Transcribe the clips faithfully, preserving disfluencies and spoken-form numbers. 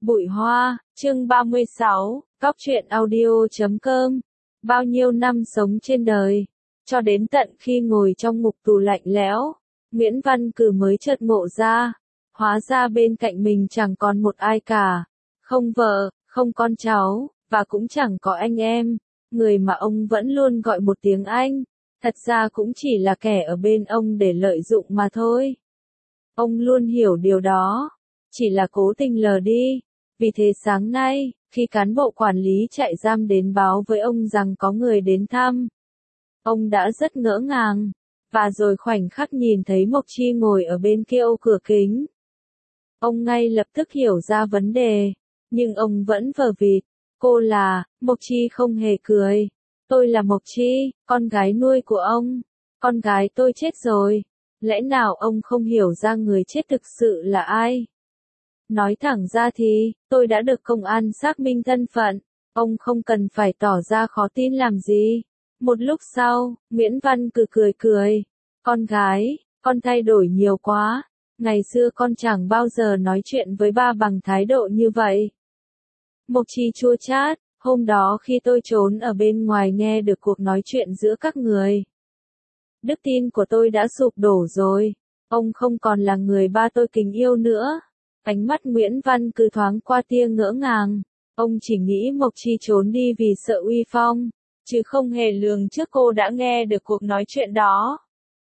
Bụi hoa, chương ba mươi sáu, Góc truyện audio chấm com. Bao nhiêu năm sống trên đời, cho đến tận khi ngồi trong ngục tù lạnh lẽo, Nguyễn Văn Cừ mới chợt ngộ ra, hóa ra bên cạnh mình chẳng còn một ai cả, không vợ, không con cháu, và cũng chẳng có anh em, người mà ông vẫn luôn gọi một tiếng anh, thật ra cũng chỉ là kẻ ở bên ông để lợi dụng mà thôi. Ông luôn hiểu điều đó, chỉ là cố tình lờ đi. Vì thế sáng nay, khi cán bộ quản lý trại giam đến báo với ông rằng có người đến thăm, ông đã rất ngỡ ngàng, và rồi khoảnh khắc nhìn thấy Mộc Chi ngồi ở bên kia ô cửa kính. Ông ngay lập tức hiểu ra vấn đề, nhưng ông vẫn vờ vịt. Cô là, Mộc Chi không hề cười. Tôi là Mộc Chi, con gái nuôi của ông. Con gái tôi chết rồi. Lẽ nào ông không hiểu ra người chết thực sự là ai? Nói thẳng ra thì, tôi đã được công an xác minh thân phận, ông không cần phải tỏ ra khó tin làm gì. Một lúc sau, Nguyễn Văn Cừ cười cười. Con gái, con thay đổi nhiều quá, ngày xưa con chẳng bao giờ nói chuyện với ba bằng thái độ như vậy. Mộc Chi chua chát, hôm đó khi tôi trốn ở bên ngoài nghe được cuộc nói chuyện giữa các người. Đức tin của tôi đã sụp đổ rồi, ông không còn là người ba tôi kính yêu nữa. Ánh mắt Nguyễn Văn Cừ thoáng qua tia ngỡ ngàng, ông chỉ nghĩ Mộc Chi trốn đi vì sợ uy phong, chứ không hề lường trước cô đã nghe được cuộc nói chuyện đó.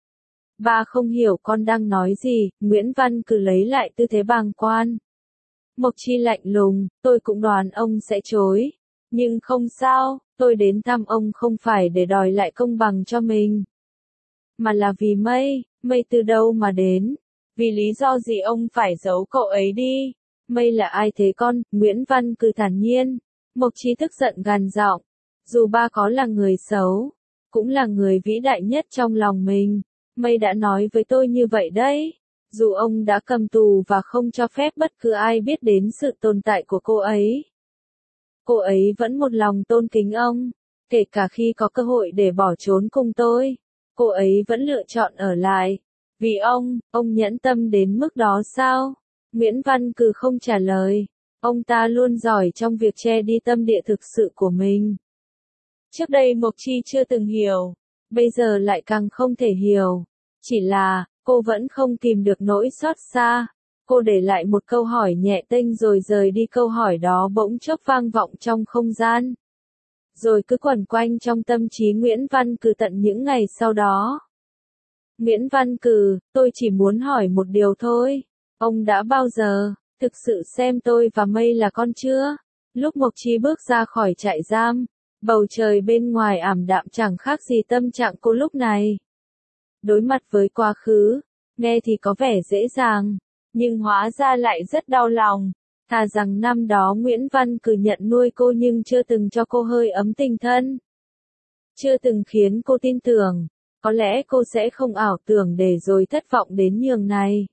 Ba không hiểu con đang nói gì, Nguyễn Văn Cừ lấy lại tư thế bàng quan. Mộc Chi lạnh lùng, tôi cũng đoán ông sẽ chối, nhưng không sao, tôi đến thăm ông không phải để đòi lại công bằng cho mình, mà là vì Mây. Mây từ đâu mà đến? Vì lý do gì ông phải giấu cậu ấy đi? Mây là ai thế con? Nguyễn Văn Cừ thản nhiên. Mộc Chi tức giận gằn giọng. Dù ba có là người xấu, cũng là người vĩ đại nhất trong lòng mình. Mây đã nói với tôi như vậy đấy. Dù ông đã cầm tù và không cho phép bất cứ ai biết đến sự tồn tại của cô ấy, cô ấy vẫn một lòng tôn kính ông. Kể cả khi có cơ hội để bỏ trốn cùng tôi, cô ấy vẫn lựa chọn ở lại. Vì ông, ông nhẫn tâm đến mức đó sao? Nguyễn Văn Cừ không trả lời. Ông ta luôn giỏi trong việc che đi tâm địa thực sự của mình. Trước đây Mộc Chi chưa từng hiểu, bây giờ lại càng không thể hiểu. Chỉ là, cô vẫn không kìm được nỗi xót xa. Cô để lại một câu hỏi nhẹ tênh rồi rời đi. Câu hỏi đó bỗng chốc vang vọng trong không gian, rồi cứ quẩn quanh trong tâm trí Nguyễn Văn Cừ tận những ngày sau đó. Nguyễn Văn Cừ, tôi chỉ muốn hỏi một điều thôi. Ông đã bao giờ thực sự xem tôi và Mây là con chưa? Lúc Mộc Chi bước ra khỏi trại giam, bầu trời bên ngoài ảm đạm chẳng khác gì tâm trạng cô lúc này. Đối mặt với quá khứ, nghe thì có vẻ dễ dàng, nhưng hóa ra lại rất đau lòng. Thà rằng năm đó Nguyễn Văn Cừ nhận nuôi cô nhưng chưa từng cho cô hơi ấm tình thân, chưa từng khiến cô tin tưởng. Có lẽ cô sẽ không ảo tưởng để rồi thất vọng đến nhường này.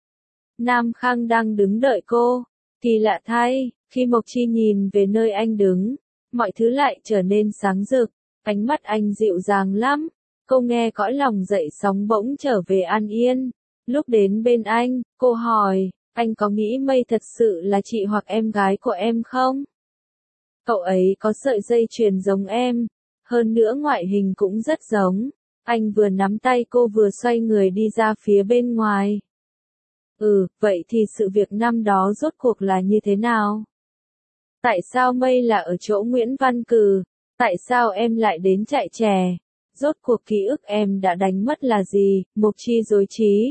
Nam Khang đang đứng đợi cô. Kỳ lạ thay, khi Mộc Chi nhìn về nơi anh đứng, mọi thứ lại trở nên sáng rực. Ánh mắt anh dịu dàng lắm. Cô nghe cõi lòng dậy sóng bỗng trở về an yên. Lúc đến bên anh, cô hỏi, anh có nghĩ Mây thật sự là chị hoặc em gái của em không? Cậu ấy có sợi dây chuyền giống em, hơn nữa ngoại hình cũng rất giống. Anh vừa nắm tay cô vừa xoay người đi ra phía bên ngoài. Ừ, vậy thì sự việc năm đó rốt cuộc là như thế nào? Tại sao Mây là ở chỗ Nguyễn Văn Cừ? Tại sao em lại đến trại trẻ? Rốt cuộc ký ức em đã đánh mất là gì? Mộc Chi rối trí.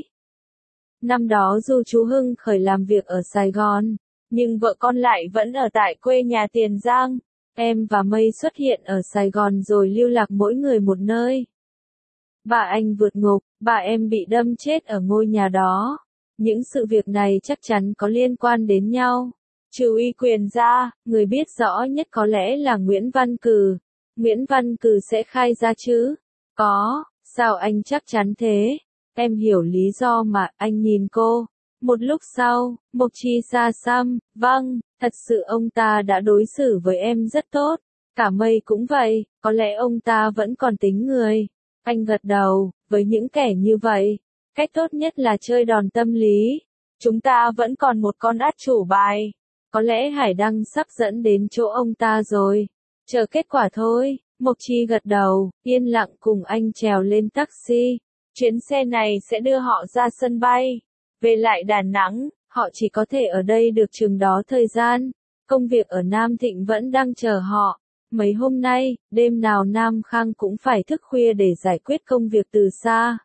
Năm đó dù chú Hưng khởi làm việc ở Sài Gòn, nhưng vợ con lại vẫn ở tại quê nhà Tiền Giang. Em và Mây xuất hiện ở Sài Gòn rồi lưu lạc mỗi người một nơi. Bà anh vượt ngục, bà em bị đâm chết ở ngôi nhà đó. Những sự việc này chắc chắn có liên quan đến nhau. Trừ uy quyền ra, người biết rõ nhất có lẽ là Nguyễn Văn Cừ. Nguyễn Văn Cừ sẽ khai ra chứ? Có, sao anh chắc chắn thế? Em hiểu lý do mà. Anh nhìn cô. Một lúc sau, Mộc Chi xa xăm, vâng, thật sự ông ta đã đối xử với em rất tốt. Cả Mây cũng vậy, có lẽ ông ta vẫn còn tính người. Anh gật đầu, với những kẻ như vậy, cách tốt nhất là chơi đòn tâm lý. Chúng ta vẫn còn một con át chủ bài. có lẽ Hải Đăng sắp dẫn đến chỗ ông ta rồi. Chờ kết quả thôi. Mộc Chi gật đầu, yên lặng cùng anh trèo lên taxi. Chuyến xe này sẽ đưa họ ra sân bay. Về lại Đà Nẵng, họ chỉ có thể ở đây được chừng đó thời gian. Công việc ở Nam Thịnh vẫn đang chờ họ. Mấy hôm nay, đêm nào Nam Khang cũng phải thức khuya để giải quyết công việc từ xa.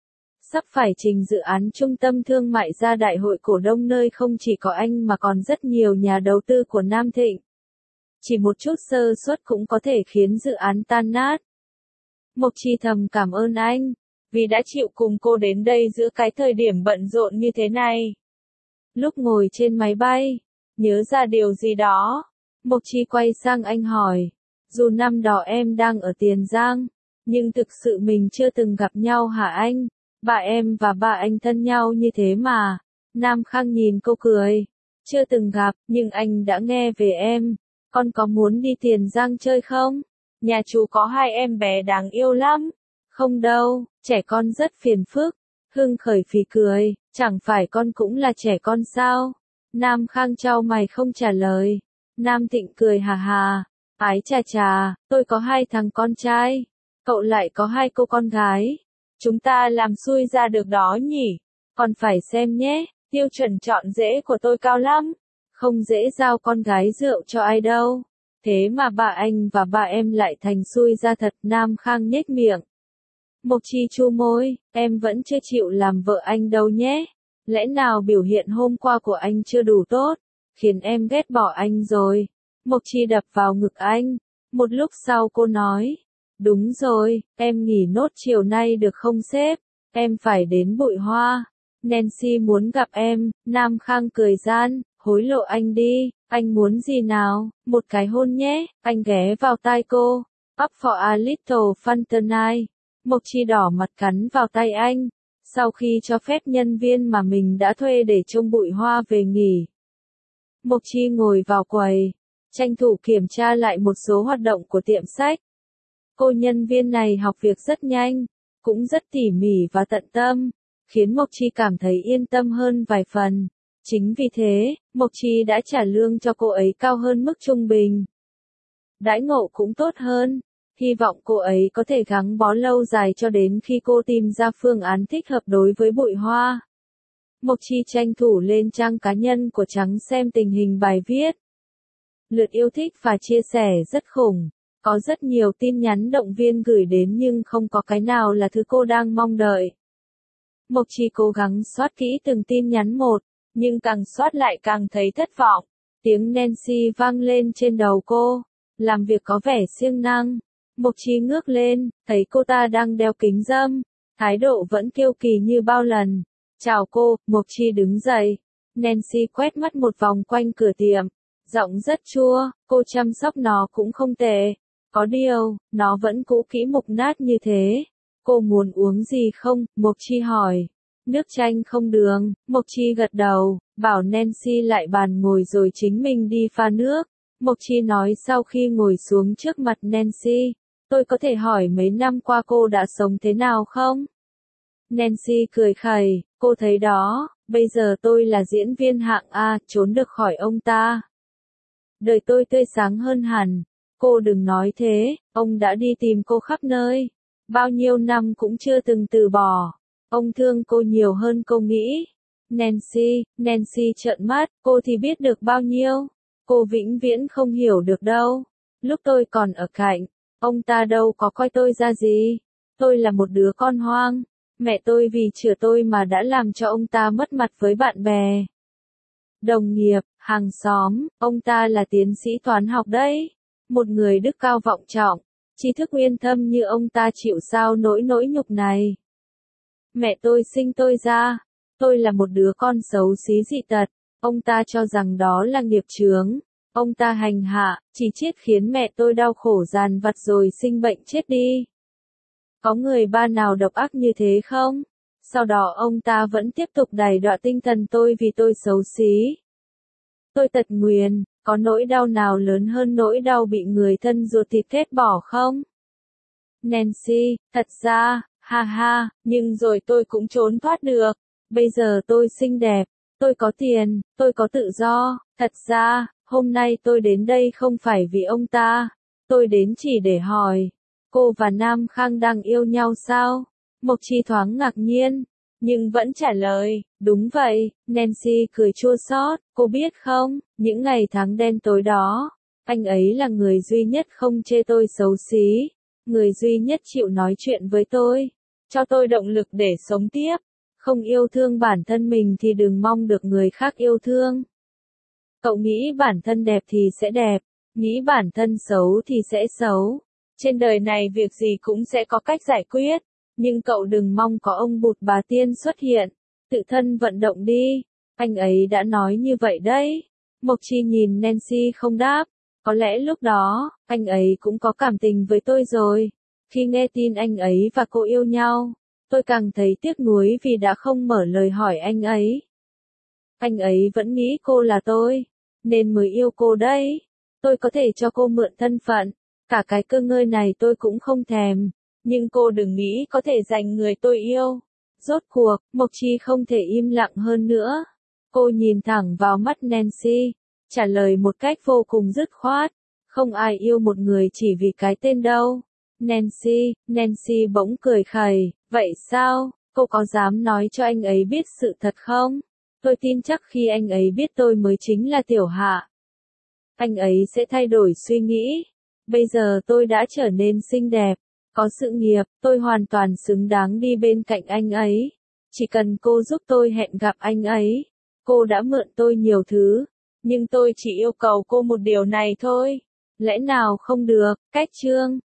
Sắp phải trình dự án trung tâm thương mại ra đại hội cổ đông nơi không chỉ có anh mà còn rất nhiều nhà đầu tư của Nam Thịnh. Chỉ một chút sơ suất cũng có thể khiến dự án tan nát. Mộc Chi thầm cảm ơn anh, vì đã chịu cùng cô đến đây giữa cái thời điểm bận rộn như thế này. Lúc ngồi trên máy bay, nhớ ra điều gì đó, Mộc Chi quay sang anh hỏi, dù năm đó em đang ở Tiền Giang, nhưng thực sự mình chưa từng gặp nhau hả anh? Bà em và bà anh thân nhau như thế mà. Nam Khang nhìn cô cười, chưa từng gặp, nhưng anh đã nghe về em. Con có muốn đi Tiền Giang chơi không? Nhà chú có hai em bé đáng yêu lắm. Không đâu, trẻ con rất phiền phức. Hưng khởi phì cười, chẳng phải con cũng là trẻ con sao? Nam Khang chau mày không trả lời. Nam Thịnh cười hà hà, ái chà chà, tôi có hai thằng con trai, cậu lại có hai cô con gái. Chúng ta làm xui ra được đó nhỉ? Còn phải xem nhé, tiêu chuẩn chọn rể của tôi cao lắm. Không dễ giao con gái rượu cho ai đâu. Thế mà bà anh và bà em lại thành xui ra thật. Nam Khang nhếch miệng. Mộc Chi chu môi, em vẫn chưa chịu làm vợ anh đâu nhé. Lẽ nào biểu hiện hôm qua của anh chưa đủ tốt, khiến em ghét bỏ anh rồi. Mộc Chi đập vào ngực anh. Một lúc sau cô nói, đúng rồi, em nghỉ nốt chiều nay được không sếp? Em phải đến Bụi Hoa. Nancy muốn gặp em. Nam Khang cười gian, hối lộ anh đi, anh muốn gì nào? Một cái hôn nhé. Anh ghé vào tai cô. Up for a little fun tonight. Mộc Chi đỏ mặt cắn vào tay anh. Sau khi cho phép nhân viên mà mình đã thuê để trông Bụi Hoa về nghỉ, Mộc Chi ngồi vào quầy, tranh thủ kiểm tra lại một số hoạt động của tiệm sách. Cô nhân viên này học việc rất nhanh, cũng rất tỉ mỉ và tận tâm, khiến Mộc Chi cảm thấy yên tâm hơn vài phần. Chính vì thế, Mộc Chi đã trả lương cho cô ấy cao hơn mức trung bình. Đãi ngộ cũng tốt hơn, hy vọng cô ấy có thể gắn bó lâu dài cho đến khi cô tìm ra phương án thích hợp đối với Bụi Hoa. Mộc Chi tranh thủ lên trang cá nhân của Trắng xem tình hình bài viết. Lượt yêu thích và chia sẻ rất khủng. Có rất nhiều tin nhắn động viên gửi đến nhưng không có cái nào là thứ cô đang mong đợi. Mộc Chi cố gắng soát kỹ từng tin nhắn một, nhưng càng soát lại càng thấy thất vọng. Tiếng Nancy vang lên trên đầu cô, làm việc có vẻ siêng năng. Mộc Chi ngước lên, thấy cô ta đang đeo kính râm, thái độ vẫn kiêu kỳ như bao lần. Chào cô. Mộc Chi đứng dậy. Nancy quét mắt một vòng quanh cửa tiệm, giọng rất chua, cô chăm sóc nó cũng không tệ. Có điều, nó vẫn cũ kỹ mục nát như thế. Cô muốn uống gì không? Mộc Chi hỏi. Nước chanh không đường. Mộc Chi gật đầu, bảo Nancy lại bàn ngồi rồi chính mình đi pha nước. Mộc Chi nói sau khi ngồi xuống trước mặt Nancy, tôi có thể hỏi mấy năm qua cô đã sống thế nào không? Nancy cười khẩy, cô thấy đó, bây giờ tôi là diễn viên hạng A, trốn được khỏi ông ta. Đời tôi tươi sáng hơn hẳn. Cô đừng nói thế, ông đã đi tìm cô khắp nơi. Bao nhiêu năm cũng chưa từng từ bỏ. Ông thương cô nhiều hơn cô nghĩ. Nancy, Nancy trợn mắt, cô thì biết được bao nhiêu. Cô vĩnh viễn không hiểu được đâu. Lúc tôi còn ở cạnh, ông ta đâu có coi tôi ra gì. Tôi là một đứa con hoang. Mẹ tôi vì chữa tôi mà đã làm cho ông ta mất mặt với bạn bè, đồng nghiệp, hàng xóm. Ông ta là tiến sĩ toán học đấy. Một người đức cao vọng trọng, tri thức uyên thâm như ông ta chịu sao nỗi nỗi nhục này. Mẹ tôi sinh tôi ra, tôi là một đứa con xấu xí dị tật. Ông ta cho rằng đó là nghiệp chướng. Ông ta hành hạ, chỉ chiết khiến mẹ tôi đau khổ dằn vặt rồi sinh bệnh chết đi. Có người ba nào độc ác như thế không? Sau đó ông ta vẫn tiếp tục đày đọa tinh thần tôi vì tôi xấu xí. Tôi tật nguyền, có nỗi đau nào lớn hơn nỗi đau bị người thân ruột thịt ghét bỏ không? Nancy, thật ra, ha ha, nhưng rồi tôi cũng trốn thoát được. Bây giờ tôi xinh đẹp, tôi có tiền, tôi có tự do. Thật ra, hôm nay tôi đến đây không phải vì ông ta. Tôi đến chỉ để hỏi, cô và Nam Khang đang yêu nhau sao? Mộc Chi thoáng ngạc nhiên, nhưng vẫn trả lời, đúng vậy. Nancy cười chua xót, cô biết không, những ngày tháng đen tối đó, anh ấy là người duy nhất không chê tôi xấu xí, người duy nhất chịu nói chuyện với tôi, cho tôi động lực để sống tiếp. Không yêu thương bản thân mình thì đừng mong được người khác yêu thương. Cậu nghĩ bản thân đẹp thì sẽ đẹp, nghĩ bản thân xấu thì sẽ xấu. Trên đời này việc gì cũng sẽ có cách giải quyết, nhưng cậu đừng mong có ông Bụt bà Tiên xuất hiện, tự thân vận động đi. Anh ấy đã nói như vậy đấy. Mộc Chi nhìn Nancy không đáp, có lẽ lúc đó, anh ấy cũng có cảm tình với tôi rồi. Khi nghe tin anh ấy và cô yêu nhau, tôi càng thấy tiếc nuối vì đã không mở lời hỏi anh ấy. Anh ấy vẫn nghĩ cô là tôi, nên mới yêu cô đấy. Tôi có thể cho cô mượn thân phận, cả cái cơ ngơi này tôi cũng không thèm, nhưng cô đừng nghĩ có thể giành người tôi yêu. Rốt cuộc, Mộc Chi không thể im lặng hơn nữa. Cô nhìn thẳng vào mắt Nancy, trả lời một cách vô cùng dứt khoát. Không ai yêu một người chỉ vì cái tên đâu. Nancy, Nancy bỗng cười khẩy, vậy sao, cô có dám nói cho anh ấy biết sự thật không? Tôi tin chắc khi anh ấy biết tôi mới chính là Tiểu Hạ, anh ấy sẽ thay đổi suy nghĩ. Bây giờ tôi đã trở nên xinh đẹp, có sự nghiệp, tôi hoàn toàn xứng đáng đi bên cạnh anh ấy. Chỉ cần cô giúp tôi hẹn gặp anh ấy. Cô đã mượn tôi nhiều thứ, nhưng tôi chỉ yêu cầu cô một điều này thôi. Lẽ nào không được? Cách chương